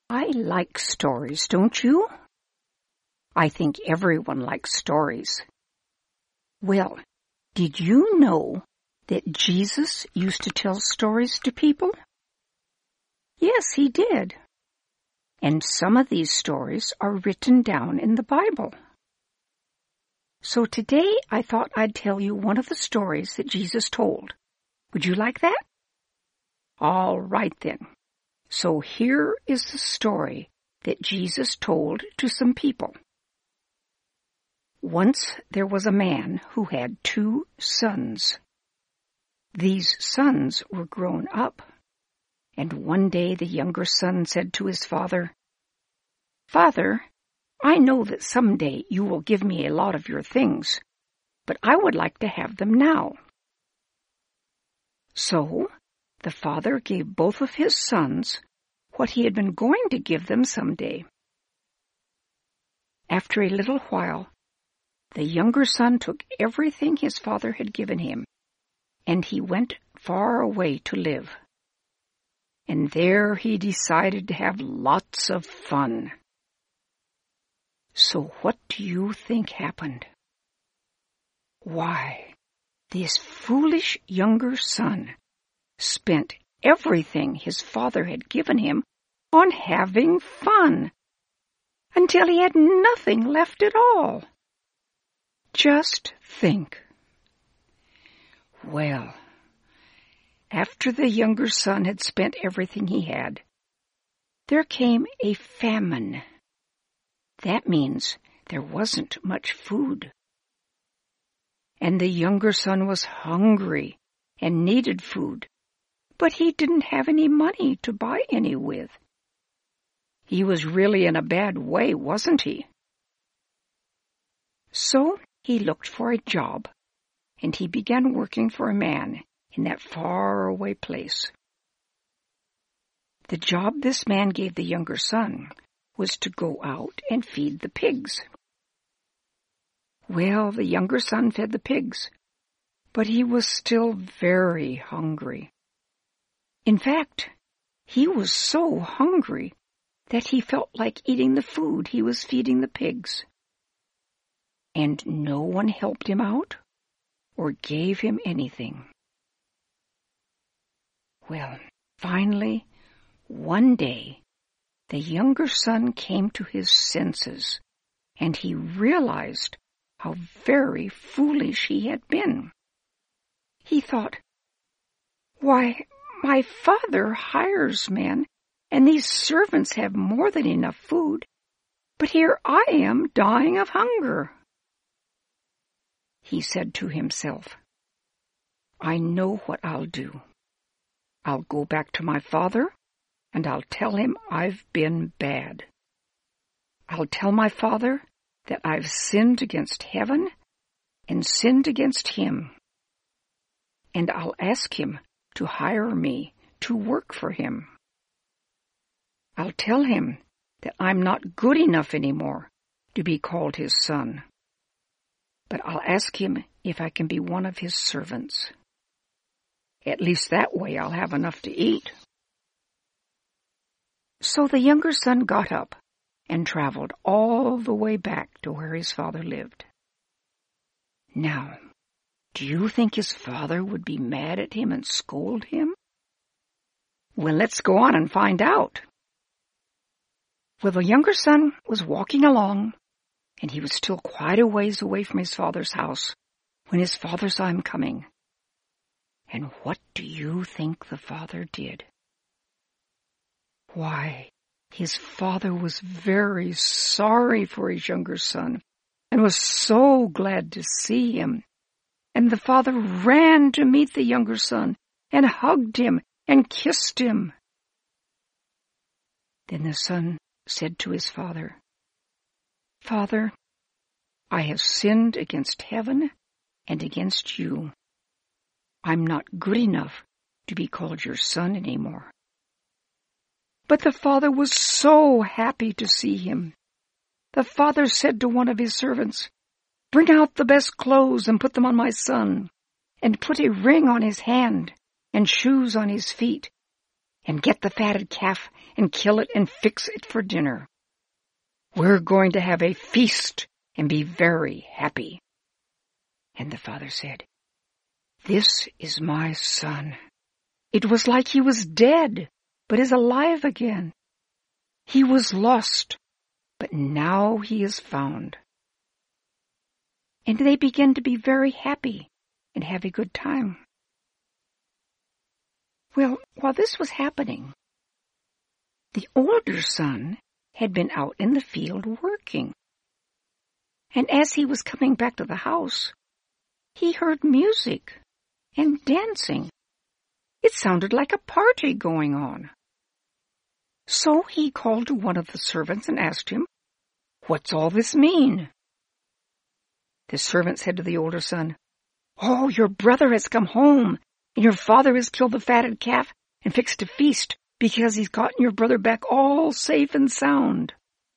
I like stories, don't you? I think everyone likes stories. Well, did you know that Jesus used to tell stories to people? Yes, he did. And some of these stories are written down in the Bible. So today I thought I'd tell you one of the stories that Jesus told. Would you like that? All right then. So here is the story that Jesus told to some people. Once there was a man who had 2 sons. These sons were grown up, and one day the younger son said to his father, "Father, I know that someday you will give me a lot of your things, but I would like to have them now." So the father gave both of his sons what he had been going to give them someday. After a little while, the younger son took everything his father had given him, and he went far away to live. And there he decided to have lots of fun. So what do you think happened? Why, this foolish younger son spent everything his father had given him on having fun, until he had nothing left at all. Just think. Well, after the younger son had spent everything he had, there came a famine. That means there wasn't much food. And the younger son was hungry and needed food, but he didn't have any money to buy any with. He was really in a bad way, wasn't he? So he looked for a job, and he began working for a man in that far-away place. The job this man gave the younger son was to go out and feed the pigs. Well, the younger son fed the pigs, but he was still very hungry. In fact, he was so hungry that he felt like eating the food he was feeding the pigs. And no one helped him out or gave him anything. Well, finally, one day, the younger son came to his senses, and he realized how very foolish he had been. He thought, "Why, my father hires men, and these servants have more than enough food, but here I am dying of hunger." He said to himself, "I know what I'll do. I'll go back to my father, and I'll tell him I've been bad. I'll tell my father that I've sinned against heaven and sinned against him. And I'll ask him to hire me to work for him. I'll tell him that I'm not good enough anymore to be called his son. But I'll ask him if I can be one of his servants. At least that way I'll have enough to eat." So the younger son got up and traveled all the way back to where his father lived. Now, do you think his father would be mad at him and scold him? Well, let's go on and find out. Well, the younger son was walking along, and he was still quite a ways away from his father's house when his father saw him coming. And what do you think the father did? Why, his father was very sorry for his younger son and was so glad to see him. And the father ran to meet the younger son and hugged him and kissed him. Then the son said to his father, "Father, I have sinned against heaven and against you. I'm not good enough to be called your son anymore." But the father was so happy to see him. The father said to one of his servants, "Bring out the best clothes and put them on my son, and put a ring on his hand and shoes on his feet, and get the fatted calf and kill it and fix it for dinner. We're going to have a feast and be very happy." And the father said, "This is my son. It was like he was dead, but is alive again. He was lost, but now he is found." And they began to be very happy and have a good time. Well, while this was happening, the older son had been out in the field working. And as he was coming back to the house, he heard music and dancing. It sounded like a party going on. So he called to one of the servants and asked him, "What's all this mean?" The servant said to the older son, "Oh, your brother has come home, and your father has killed the fatted calf and fixed a feast because he's gotten your brother back all safe and sound."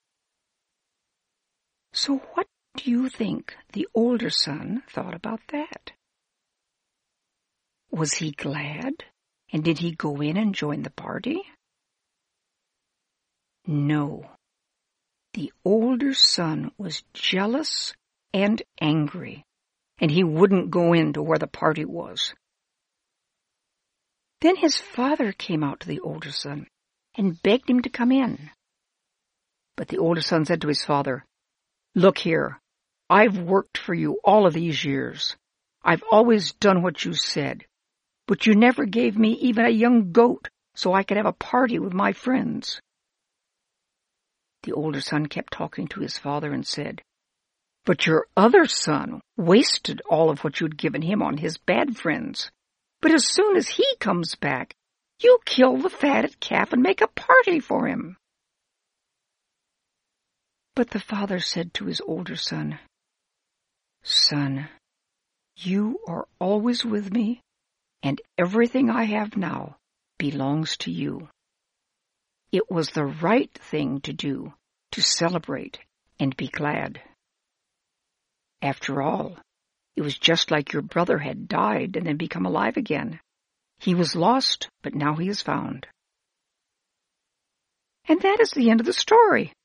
So what do you think the older son thought about that? Was he glad? And did he go in and join the party? No. The older son was jealous and angry, and he wouldn't go into where the party was. Then his father came out to the older son and begged him to come in. But the older son said to his father, "Look here, I've worked for you all of these years. I've always done what you said, but you never gave me even a young goat so I could have a party with my friends." The older son kept talking to his father and said, "But your other son wasted all of what you'd given him on his bad friends. But as soon as he comes back, you kill the fatted calf and make a party for him." But the father said to his older son, "Son, you are always with me, and everything I have now belongs to you. It was the right thing to do, to celebrate and be glad. After all, it was just like your brother had died and then become alive again. He was lost, but now he is found." And that is the end of the story.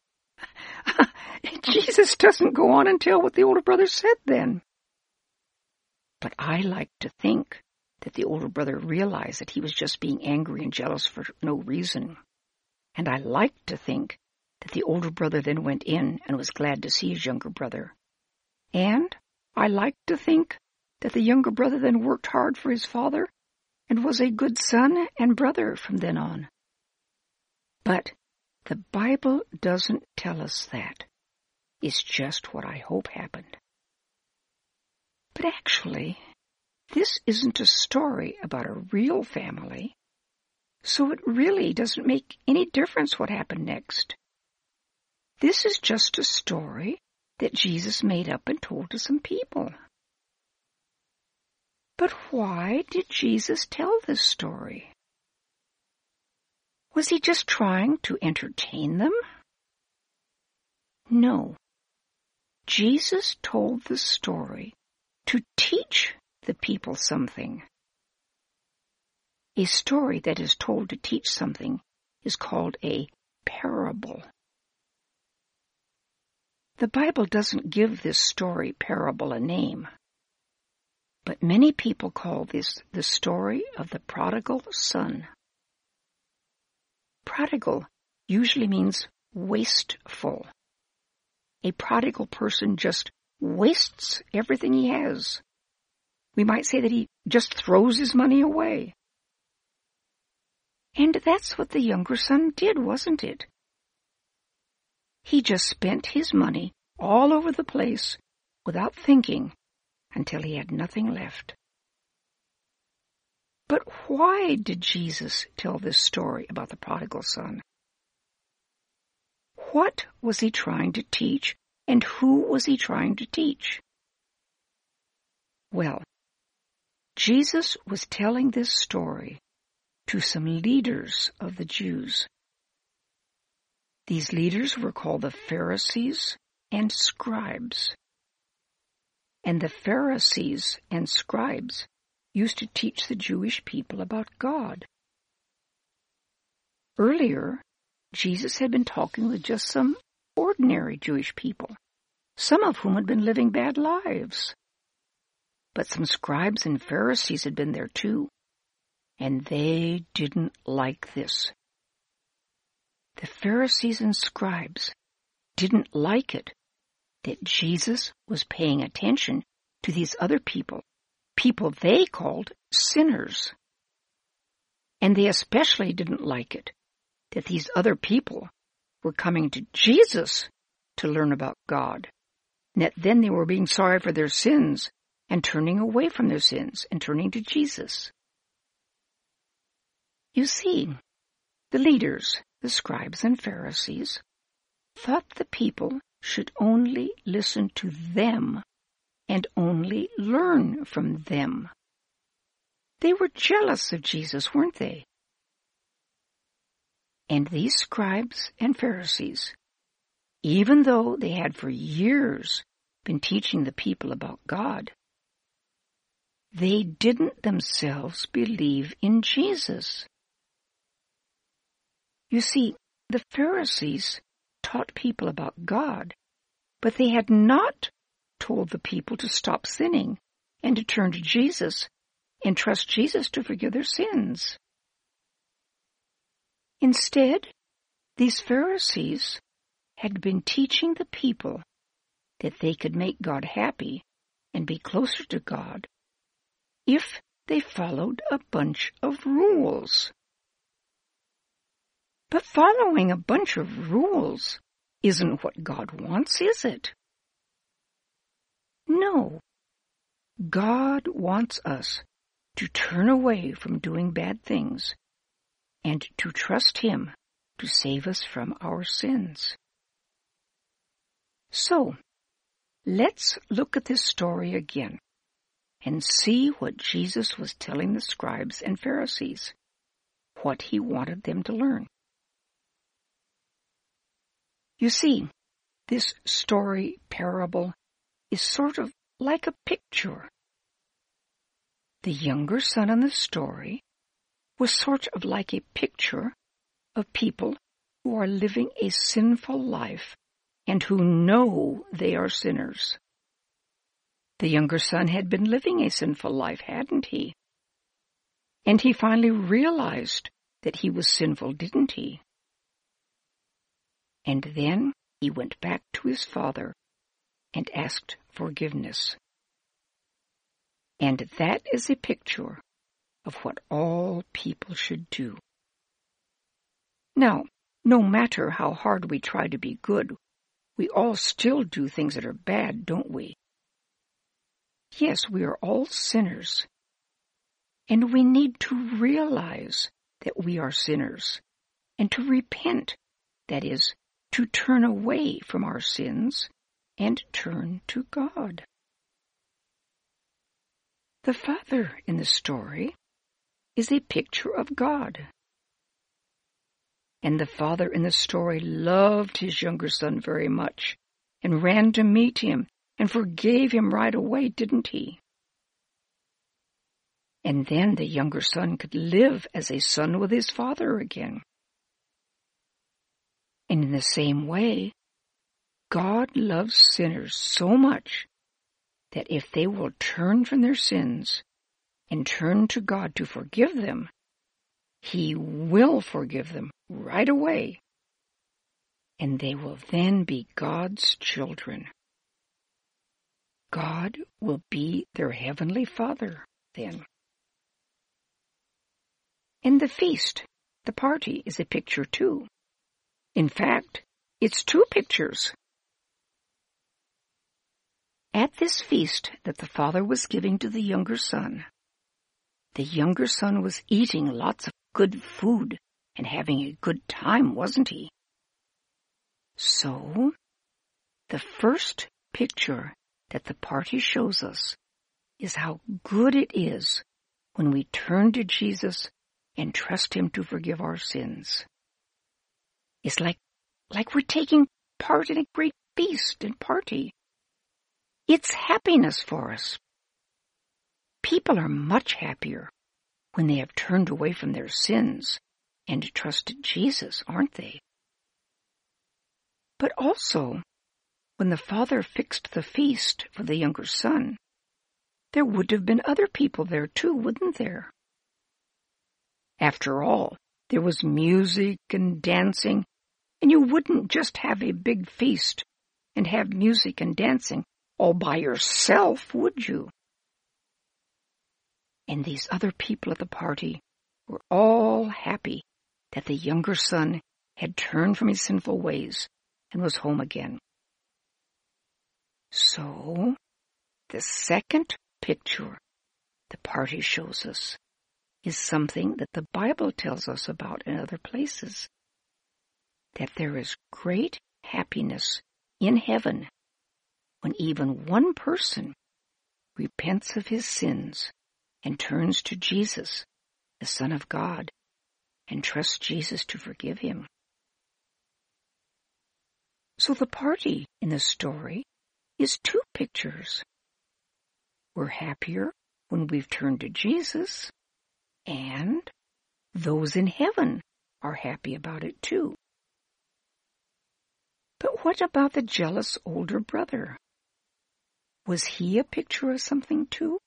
Jesus doesn't go on and tell what the older brother said then. But I like to think that the older brother realized that he was just being angry and jealous for no reason. And I like to think that the older brother then went in and was glad to see his younger brother. And I like to think that the younger brother then worked hard for his father and was a good son and brother from then on. But the Bible doesn't tell us that. It's just what I hope happened. But actually, this isn't a story about a real family, so it really doesn't make any difference what happened next. This is just a story that Jesus made up and told to some people. But why did Jesus tell this story? Was he just trying to entertain them? No. Jesus told the story to teach the people something. A story that is told to teach something is called a parable. The Bible doesn't give this story parable a name, but many people call this the story of the prodigal son. Prodigal usually means wasteful. A prodigal person just wastes everything he has. We might say that he just throws his money away. And that's what the younger son did, wasn't it? He just spent his money all over the place without thinking until he had nothing left. But why did Jesus tell this story about the prodigal son? What was he trying to teach, and who was he trying to teach? Well, Jesus was telling this story to some leaders of the Jews. These leaders were called the Pharisees and scribes. And the Pharisees and scribes used to teach the Jewish people about God. Earlier, Jesus had been talking with just some ordinary Jewish people, some of whom had been living bad lives. But some scribes and Pharisees had been there too, and they didn't like this. The Pharisees and scribes didn't like it that Jesus was paying attention to these other people they called sinners. And they especially didn't like it that these other people were coming to Jesus to learn about God, and that then they were being sorry for their sins and turning away from their sins and turning to Jesus. You see, the leaders, the scribes and Pharisees, thought the people should only listen to them and only learn from them. They were jealous of Jesus, weren't they? And these scribes and Pharisees, even though they had for years been teaching the people about God, they didn't themselves believe in Jesus. You see, the Pharisees taught people about God, but they had not told the people to stop sinning and to turn to Jesus and trust Jesus to forgive their sins. Instead, these Pharisees had been teaching the people that they could make God happy and be closer to God if they followed a bunch of rules. But following a bunch of rules isn't what God wants, is it? No. God wants us to turn away from doing bad things and to trust Him to save us from our sins. So, let's look at this story again and see what Jesus was telling the scribes and Pharisees, what He wanted them to learn. You see, this story parable is sort of like a picture. The younger son in the story was sort of like a picture of people who are living a sinful life and who know they are sinners. The younger son had been living a sinful life, hadn't he? And he finally realized that he was sinful, didn't he? And then he went back to his father and asked forgiveness. And that is a picture of what all people should do. Now, no matter how hard we try to be good, we all still do things that are bad, don't we? Yes, we are all sinners. And we need to realize that we are sinners and to repent, that is, to turn away from our sins and turn to God. The father in the story is a picture of God. And the father in the story loved his younger son very much and ran to meet him and forgave him right away, didn't he? And then the younger son could live as a son with his father again. And in the same way, God loves sinners so much that if they will turn from their sins and turn to God to forgive them, He will forgive them right away, and they will then be God's children. God will be their heavenly Father then. And the feast, the party, is a picture too. In fact, it's two pictures. At this feast that the father was giving to the younger son was eating lots of good food and having a good time, wasn't he? So, the first picture that the party shows us is how good it is when we turn to Jesus and trust Him to forgive our sins. It's like we're taking part in a great feast and party. It's happiness for us. People are much happier when they have turned away from their sins and trusted Jesus, aren't they? But also, when the father fixed the feast for the younger son, there would have been other people there too, wouldn't there? After all, there was music and dancing, and you wouldn't just have a big feast and have music and dancing all by yourself, would you? And these other people at the party were all happy that the younger son had turned from his sinful ways and was home again. So, the second picture the party shows us is something that the Bible tells us about in other places, that there is great happiness in heaven when even one person repents of his sins and turns to Jesus, the Son of God, and trusts Jesus to forgive him. So the party in the story is two pictures. We're happier when we've turned to Jesus, and those in heaven are happy about it too. But what about the jealous older brother? Was he a picture of something too?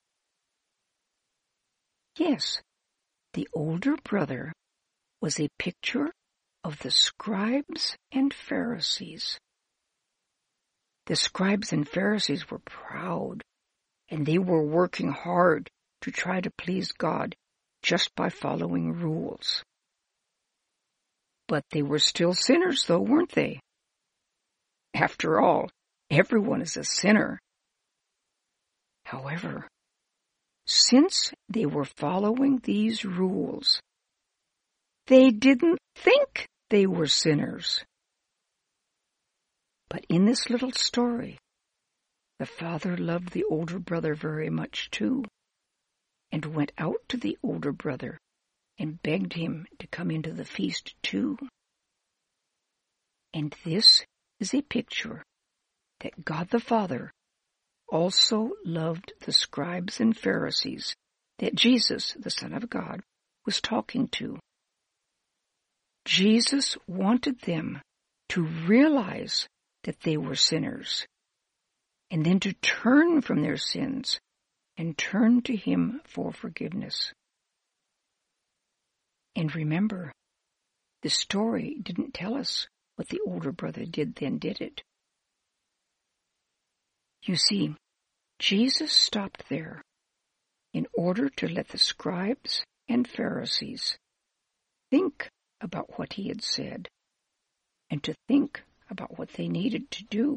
Yes, the older brother was a picture of the scribes and Pharisees. The scribes and Pharisees were proud, and they were working hard to try to please God just by following rules. But they were still sinners, though, weren't they? After all, everyone is a sinner. However, since they were following these rules, they didn't think they were sinners. But in this little story, the father loved the older brother very much too, and went out to the older brother and begged him to come into the feast too. And this is a picture that God the Father also loved the scribes and Pharisees that Jesus, the Son of God, was talking to. Jesus wanted them to realize that they were sinners, and then to turn from their sins and turn to Him for forgiveness. And remember, the story didn't tell us what the older brother did then, did it? You see, Jesus stopped there in order to let the scribes and Pharisees think about what He had said and to think about what they needed to do.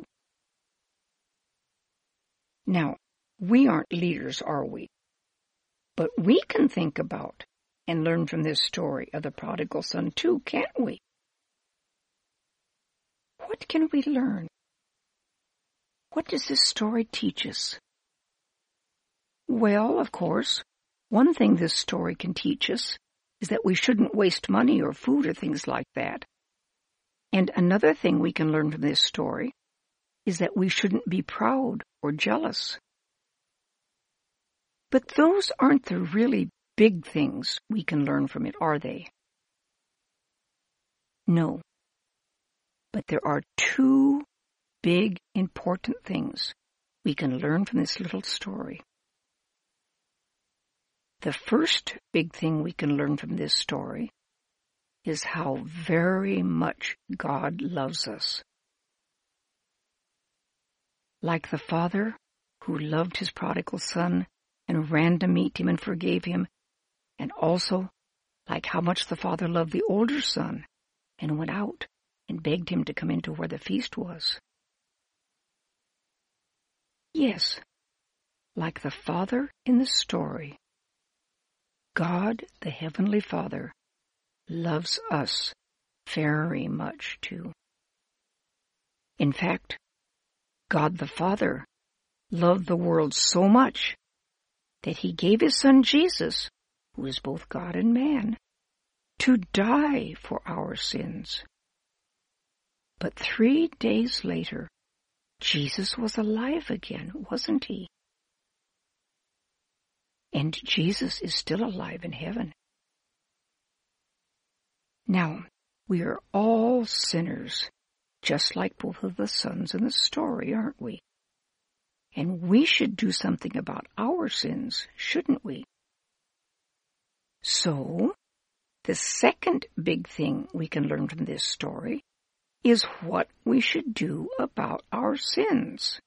Now, we aren't leaders, are we? But we can think about and learn from this story of the prodigal son too, can't we? What can we learn? What does this story teach us? Well, of course, one thing this story can teach us is that we shouldn't waste money or food or things like that. And another thing we can learn from this story is that we shouldn't be proud or jealous. But those aren't the really big things we can learn from it, are they? No. But there are two big, important things we can learn from this little story. The first big thing we can learn from this story is how very much God loves us. Like the father who loved his prodigal son and ran to meet him and forgave him, and also like how much the father loved the older son and went out and begged him to come into where the feast was. Yes, like the father in the story, God, the Heavenly Father, loves us very much too. In fact, God the Father loved the world so much that He gave His Son Jesus, who is both God and man, to die for our sins. But 3 days later, Jesus was alive again, wasn't He? And Jesus is still alive in heaven. Now, we are all sinners, just like both of the sons in the story, aren't we? And we should do something about our sins, shouldn't we? So, the second big thing we can learn from this story is what we should do about our sins.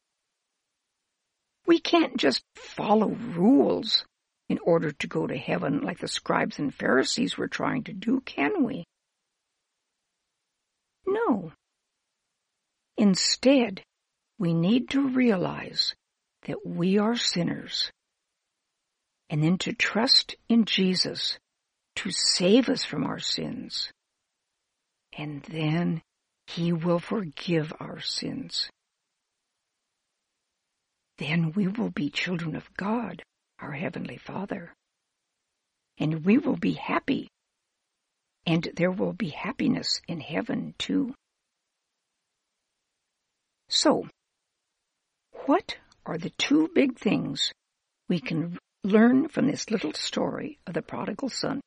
We can't just follow rules in order to go to heaven like the scribes and Pharisees were trying to do, can we? No. Instead, we need to realize that we are sinners, and then to trust in Jesus to save us from our sins. And then He will forgive our sins. Then we will be children of God, our Heavenly Father. And we will be happy. And there will be happiness in heaven too. So, what are the two big things we can learn from this little story of the prodigal son?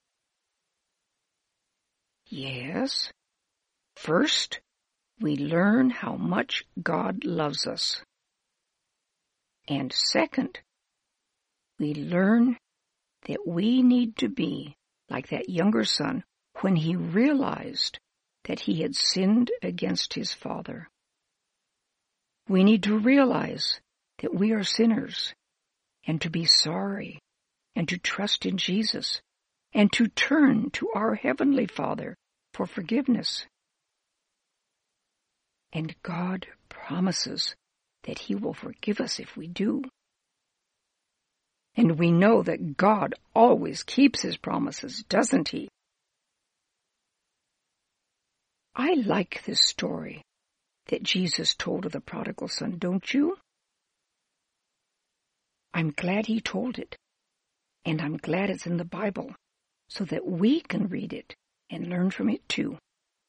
Yes, first, we learn how much God loves us. And second, we learn that we need to be like that younger son when he realized that he had sinned against his father. We need to realize that we are sinners and to be sorry and to trust in Jesus and to turn to our Heavenly Father for forgiveness. And God promises that He will forgive us if we do. And we know that God always keeps His promises, doesn't He? I like this story that Jesus told of the prodigal son, don't you? I'm glad He told it, and I'm glad it's in the Bible, so that we can read it and learn from it too.